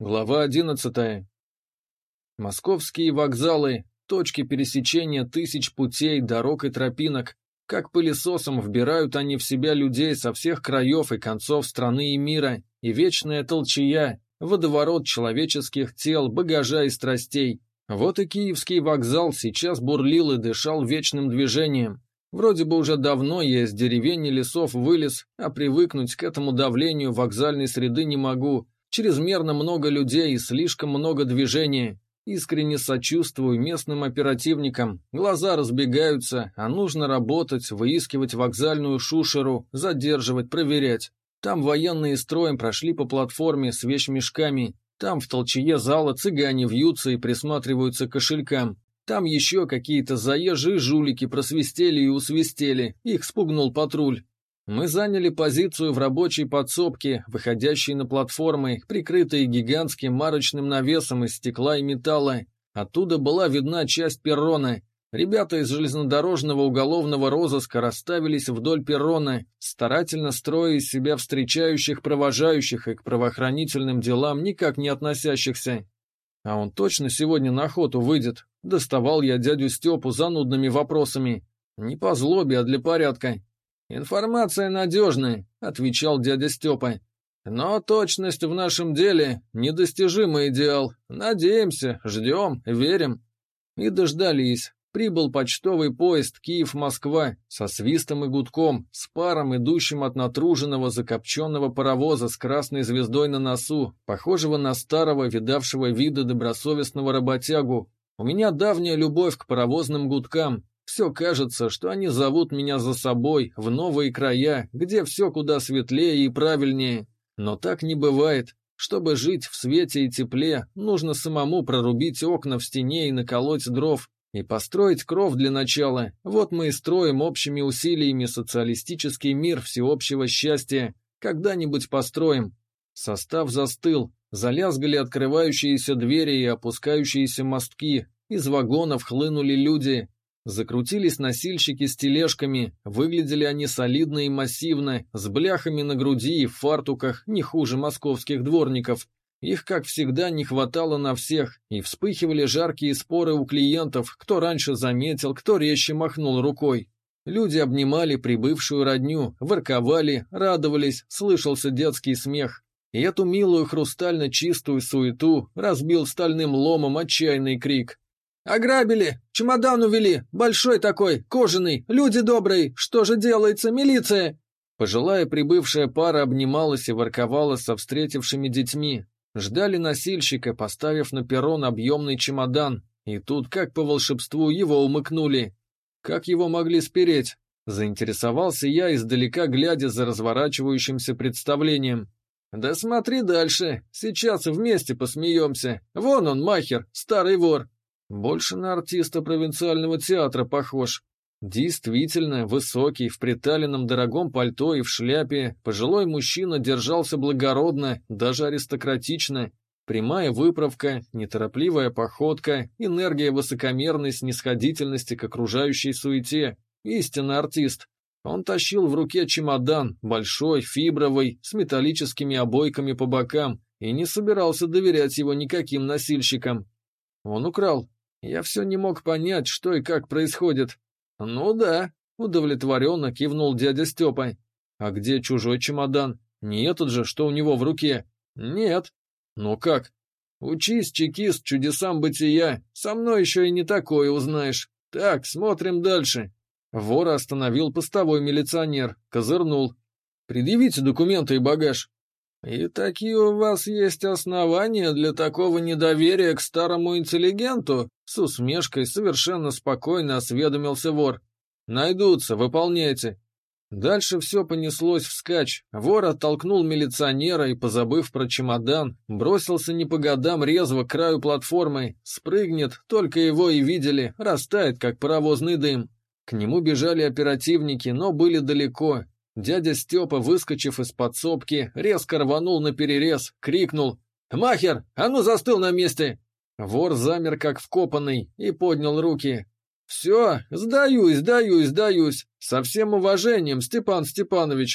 Глава 11. Московские вокзалы, точки пересечения тысяч путей, дорог и тропинок. Как пылесосом вбирают они в себя людей со всех краев и концов страны и мира, и вечная толчая, водоворот человеческих тел, багажа и страстей. Вот и Киевский вокзал сейчас бурлил и дышал вечным движением. Вроде бы уже давно я из деревень и лесов вылез, а привыкнуть к этому давлению вокзальной среды не могу. Чрезмерно много людей и слишком много движения. Искренне сочувствую местным оперативникам. Глаза разбегаются, а нужно работать, выискивать вокзальную шушеру, задерживать, проверять. Там военные строем прошли по платформе с вещмешками. Там в толчее зала цыгане вьются и присматриваются к кошелькам. Там еще какие-то заезжие жулики просвистели и усвистели. Их спугнул патруль. Мы заняли позицию в рабочей подсобке, выходящей на платформы, прикрытой гигантским марочным навесом из стекла и металла. Оттуда была видна часть перрона. Ребята из железнодорожного уголовного розыска расставились вдоль перрона, старательно строя из себя встречающих провожающих и к правоохранительным делам никак не относящихся. А он точно сегодня на охоту выйдет? Доставал я дядю Степу занудными вопросами. Не по злобе, а для порядка. «Информация надежная», — отвечал дядя Степа. «Но точность в нашем деле — недостижимый идеал. Надеемся, ждем, верим». И дождались. Прибыл почтовый поезд Киев-Москва со свистом и гудком, с паром, идущим от натруженного закопченного паровоза с красной звездой на носу, похожего на старого, видавшего вида добросовестного работягу. У меня давняя любовь к паровозным гудкам. Все кажется, что они зовут меня за собой в новые края, где все куда светлее и правильнее. Но так не бывает. Чтобы жить в свете и тепле, нужно самому прорубить окна в стене и наколоть дров. И построить кров для начала. Вот мы и строим общими усилиями социалистический мир всеобщего счастья. Когда-нибудь построим. Состав застыл. Залязгали открывающиеся двери и опускающиеся мостки. Из вагонов хлынули люди. Закрутились носильщики с тележками, выглядели они солидно и массивно, с бляхами на груди и в фартуках, не хуже московских дворников. Их, как всегда, не хватало на всех, и вспыхивали жаркие споры у клиентов, кто раньше заметил, кто резче махнул рукой. Люди обнимали прибывшую родню, ворковали, радовались, слышался детский смех. И эту милую хрустально-чистую суету разбил стальным ломом отчаянный крик. «Ограбили! Чемодан увели! Большой такой, кожаный! Люди добрые! Что же делается, милиция?» Пожилая прибывшая пара обнималась и ворковала со встретившими детьми. Ждали носильщика, поставив на перрон объемный чемодан. И тут, как по волшебству, его умыкнули. Как его могли спереть? Заинтересовался я, издалека глядя за разворачивающимся представлением. «Да смотри дальше, сейчас вместе посмеемся. Вон он, махер, старый вор». Больше на артиста провинциального театра похож. Действительно, высокий, в приталенном дорогом пальто и в шляпе, пожилой мужчина держался благородно, даже аристократично. Прямая выправка, неторопливая походка, энергия высокомерной снисходительности к окружающей суете. Истинный артист. Он тащил в руке чемодан, большой, фибровый, с металлическими обойками по бокам, и не собирался доверять его никаким носильщикам. Он украл. Я все не мог понять, что и как происходит. «Ну да», — удовлетворенно кивнул дядя Степа. «А где чужой чемодан? Не этот же, что у него в руке?» «Нет». «Ну как?» «Учись, чекист, чудесам бытия. Со мной еще и не такое узнаешь. Так, смотрим дальше». Вора остановил постовой милиционер, козырнул. «Предъявите документы и багаж». «И такие у вас есть основания для такого недоверия к старому интеллигенту?» С усмешкой совершенно спокойно осведомился вор. «Найдутся, выполняйте». Дальше все понеслось вскачь. Вор оттолкнул милиционера и, позабыв про чемодан, бросился не по годам резво к краю платформы. Спрыгнет, только его и видели, растает, как паровозный дым. К нему бежали оперативники, но были далеко. Дядя Степа, выскочив из подсобки, резко рванул наперерез, крикнул: «Махер, а ну застыл на месте!» Вор замер как вкопанный и поднял руки. «Все, сдаюсь. Со всем уважением, Степан Степанович».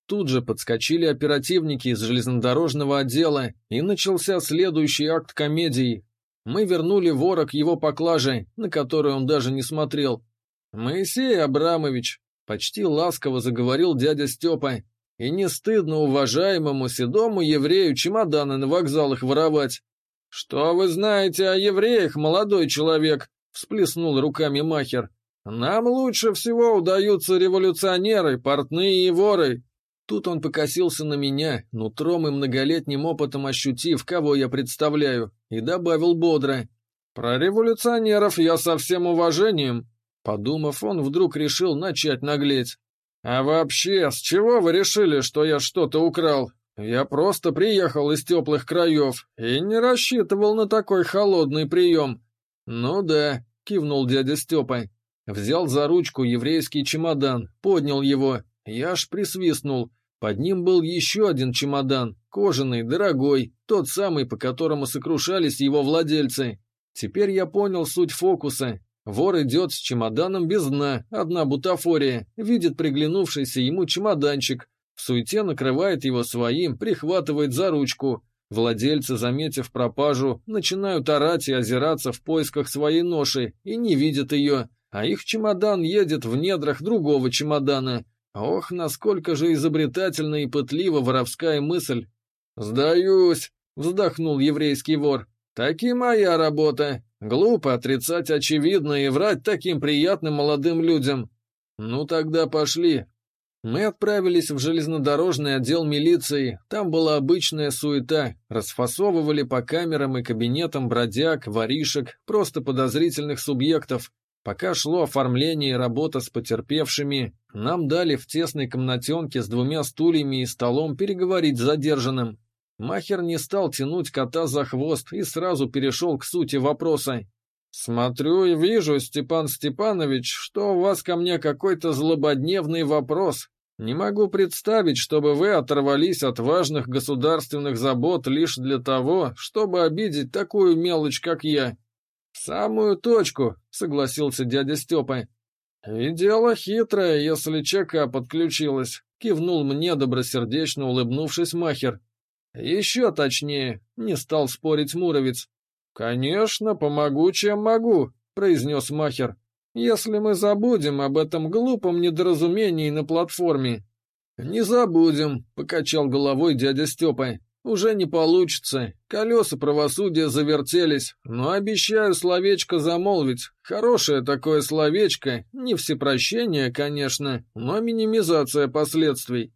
Тут же подскочили оперативники из железнодорожного отдела, и начался следующий акт комедии. Мы вернули вора к его поклаже, на которую он даже не смотрел. «Моисей Абрамович», — почти ласково заговорил дядя Степа, — «и не стыдно уважаемому седому еврею чемоданы на вокзалах воровать». «Что вы знаете о евреях, молодой человек?» — всплеснул руками махер. «Нам лучше всего удаются революционеры, портные и воры». Тут он покосился на меня, нутром и многолетним опытом ощутив, кого я представляю, и добавил бодро: «Про революционеров я со всем уважением». Подумав, он вдруг решил начать наглеть. «А вообще, с чего вы решили, что я что-то украл? Я просто приехал из теплых краев и не рассчитывал на такой холодный прием». «Ну да», — кивнул дядя Степа. Взял за ручку еврейский чемодан, поднял его. Я аж присвистнул. Под ним был еще один чемодан, кожаный, дорогой, тот самый, по которому сокрушались его владельцы. Теперь я понял суть фокуса. Вор идет с чемоданом без дна, одна бутафория, видит приглянувшийся ему чемоданчик, в суете накрывает его своим, прихватывает за ручку. Владельцы, заметив пропажу, начинают орать и озираться в поисках своей ноши и не видят ее, а их чемодан едет в недрах другого чемодана. Ох, насколько же изобретательна и пытлива воровская мысль. «Сдаюсь», — вздохнул еврейский вор. «Таки моя работа. Глупо отрицать очевидное и врать таким приятным молодым людям». «Ну тогда пошли». Мы отправились в железнодорожный отдел милиции. Там была обычная суета. Расфасовывали по камерам и кабинетам бродяг, воришек, просто подозрительных субъектов. Пока шло оформление и работа с потерпевшими, нам дали в тесной комнатенке с 2 стульями и столом переговорить с задержанным. Махер не стал тянуть кота за хвост и сразу перешел к сути вопроса. «Смотрю и вижу, Степан Степанович, что у вас ко мне какой-то злободневный вопрос. Не могу представить, чтобы вы оторвались от важных государственных забот лишь для того, чтобы обидеть такую мелочь, как я». «В самую точку», — согласился дядя Степа. «И дело хитрое, если ЧК подключилась», — кивнул мне, добросердечно улыбнувшись махер. «Еще точнее», — не стал спорить Муровец. «Конечно, помогу, чем могу», — произнес махер. «Если мы забудем об этом глупом недоразумении на платформе». «Не забудем», — покачал головой дядя Степа. «Уже не получится. Колеса правосудия завертелись, но обещаю словечко замолвить. Хорошее такое словечко, не всепрощение, конечно, но минимизация последствий».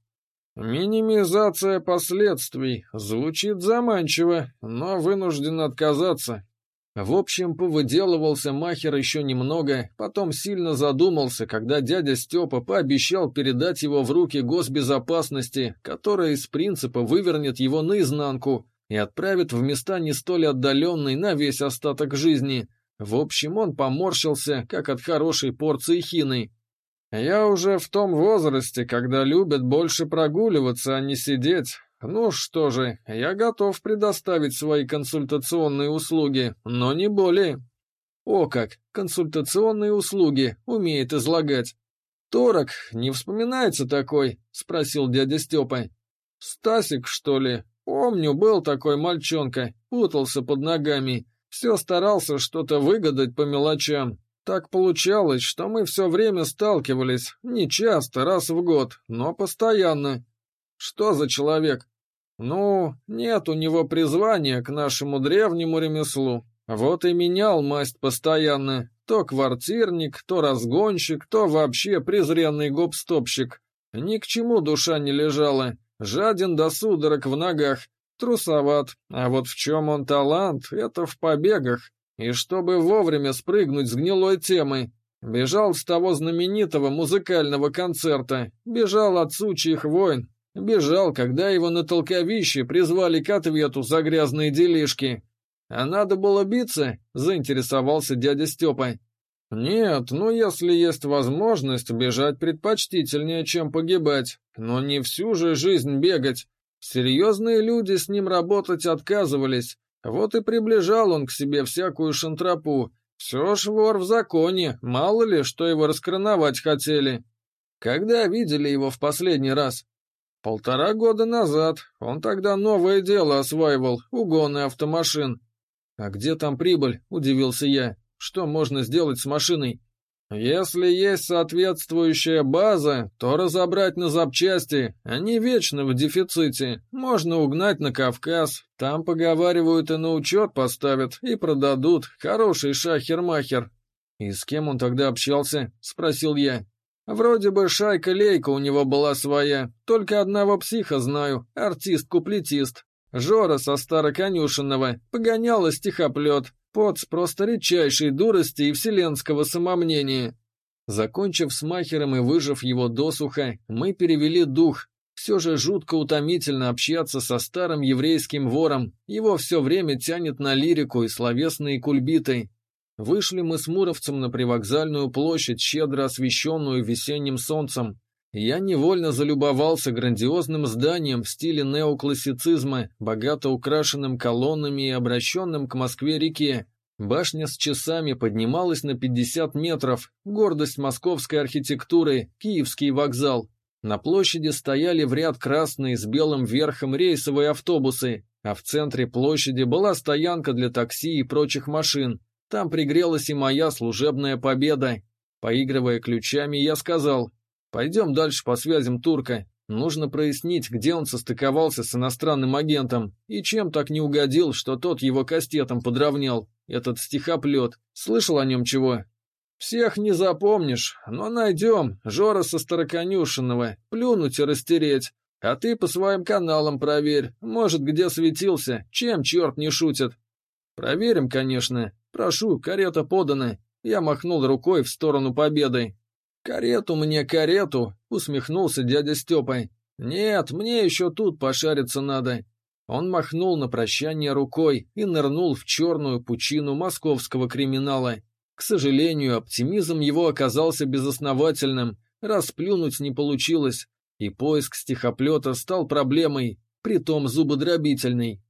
«Минимизация последствий. Звучит заманчиво, но вынужден отказаться». В общем, повыделывался махер еще немного, потом сильно задумался, когда дядя Степа пообещал передать его в руки госбезопасности, которая из принципа вывернет его наизнанку и отправит в места не столь отдаленные на весь остаток жизни. В общем, он поморщился, как от хорошей порции хины. «Я уже в том возрасте, когда любят больше прогуливаться, а не сидеть. Ну что же, я готов предоставить свои консультационные услуги, но не более». «О как, консультационные услуги, умеет излагать». «Торок, не вспоминается такой?» — спросил дядя Степа. «Стасик, что ли? Помню, был такой мальчонка, путался под ногами, все старался что-то выгадать по мелочам. Так получалось, что мы все время сталкивались, не часто, раз в год, но постоянно». «Что за человек?» «Ну, нет у него призвания к нашему древнему ремеслу. Вот и менял масть постоянно. То квартирник, то разгонщик, то вообще презренный гоп-стопщик. Ни к чему душа не лежала. Жаден до судорог в ногах. Трусоват. А вот в чем он талант, это в побегах. И чтобы вовремя спрыгнуть с гнилой темы. Бежал с того знаменитого музыкального концерта. Бежал от сучьих войн. Бежал, когда его на толковище призвали к ответу за грязные делишки. «А надо было биться?» — заинтересовался дядя Степа. «Нет, ну если есть возможность, бежать предпочтительнее, чем погибать. Но не всю же жизнь бегать. Серьезные люди с ним работать отказывались. Вот и приближал он к себе всякую шантропу. Все ж вор в законе, мало ли, что его раскроновать хотели». «Когда видели его в последний раз?» 1,5 года назад. Он тогда новое дело осваивал, угоны автомашин. А где там прибыль, удивился я. Что можно сделать с машиной? Если есть соответствующая база, то разобрать на запчасти, они вечно в дефиците. Можно угнать на Кавказ, там, поговаривают, и на учет поставят, и продадут. Хороший шахер-махер. И с кем он тогда общался? Спросил я. Вроде бы шайка-лейка у него была своя, только одного психа знаю, артист-куплетист. Жора со Староконюшенного, погоняла стихоплет. Поц просто редчайшей дурости и вселенского самомнения. Закончив с махером и выжав его досуха, мы перевели дух. Все же жутко утомительно общаться со старым еврейским вором, его все время тянет на лирику и словесные кульбиты. Вышли мы с Муровцем на привокзальную площадь, щедро освещенную весенним солнцем. Я невольно залюбовался грандиозным зданием в стиле неоклассицизма, богато украшенным колоннами и обращенным к Москве-реке. Башня с часами поднималась на 50 метров, гордость московской архитектуры, Киевский вокзал. На площади стояли в ряд красные с белым верхом рейсовые автобусы, а в центре площади была стоянка для такси и прочих машин. Там пригрелась и моя служебная победа. Поигрывая ключами, я сказал: «Пойдем дальше по связям турка. Нужно прояснить, где он состыковался с иностранным агентом и чем так не угодил, что тот его кастетом подровнял. Этот стихоплет. Слышал о нем чего?» «Всех не запомнишь, но найдем. Жора со Староконюшенного. Плюнуть и растереть. А ты по своим каналам проверь. Может, где светился. Чем черт не шутит?» «Проверим, конечно. Прошу, карета подана». Я махнул рукой в сторону Победы. «Карету мне, карету!» — усмехнулся дядя Степа. «Нет, мне еще тут пошариться надо». Он махнул на прощание рукой и нырнул в черную пучину московского криминала. К сожалению, оптимизм его оказался безосновательным, расплюнуть не получилось, и поиск стихоплета стал проблемой, притом зубодробительной.